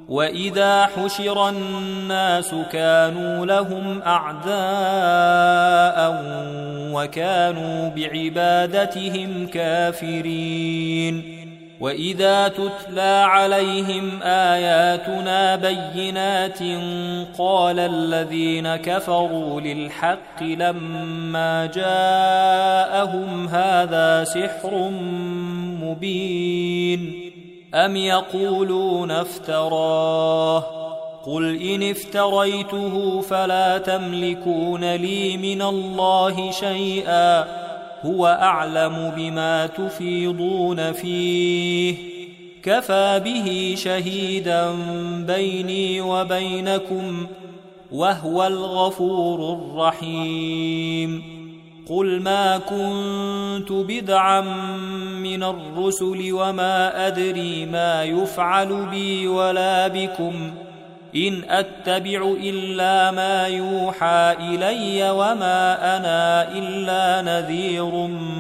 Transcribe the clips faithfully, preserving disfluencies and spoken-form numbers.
وإذا حشر الناس كانوا لهم أعداء وكانوا بعبادتهم كافرين وإذا تتلى عليهم آياتنا بينات قال الذين كفروا للحق لما جاءهم هذا سحر مبين أم يقولون افتراه قل إن افتريته فلا تملكون لي من الله شيئا هو أعلم بما تفيضون فيه كفى به شهيدا بيني وبينكم وهو الغفور الرحيم قل ما كنت بدعا من الرسل وما أدري ما يفعل بي ولا بكم إن أتبع إلا ما يوحى إلي وما أنا إلا نذير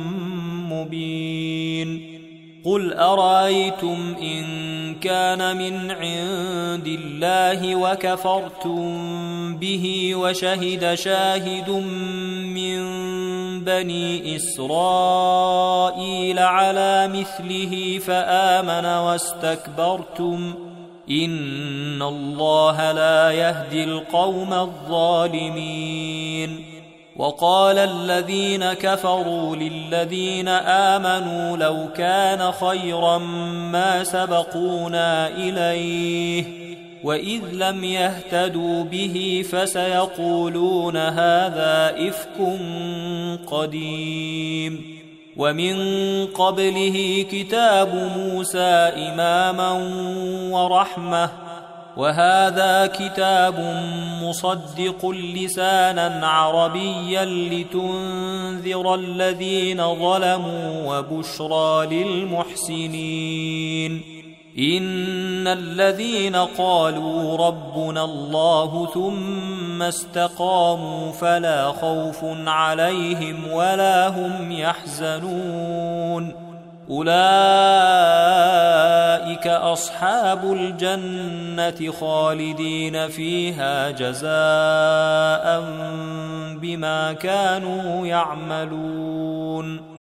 مبين قل أرأيتم إن كان من عند الله وكفرتم به وشهد شاهد من بني إسرائيل على مثله فآمن واستكبرتم إن الله لا يهدي القوم الظالمين وقال الذين كفروا للذين آمنوا لو كان خيرا ما سبقونا إليه وإذ لم يهتدوا به فسيقولون هذا إفك قديم ومن قبله كتاب موسى إماما ورحمة وهذا كتاب مصدق لسانا عربيا لتنذر الذين ظلموا وبشرى للمحسنين إن الذين قالوا ربنا الله ثم استقاموا فلا خوف عليهم ولا هم يحزنون أولئك أصحاب الجنة خالدين فيها جزاء بما كانوا يعملون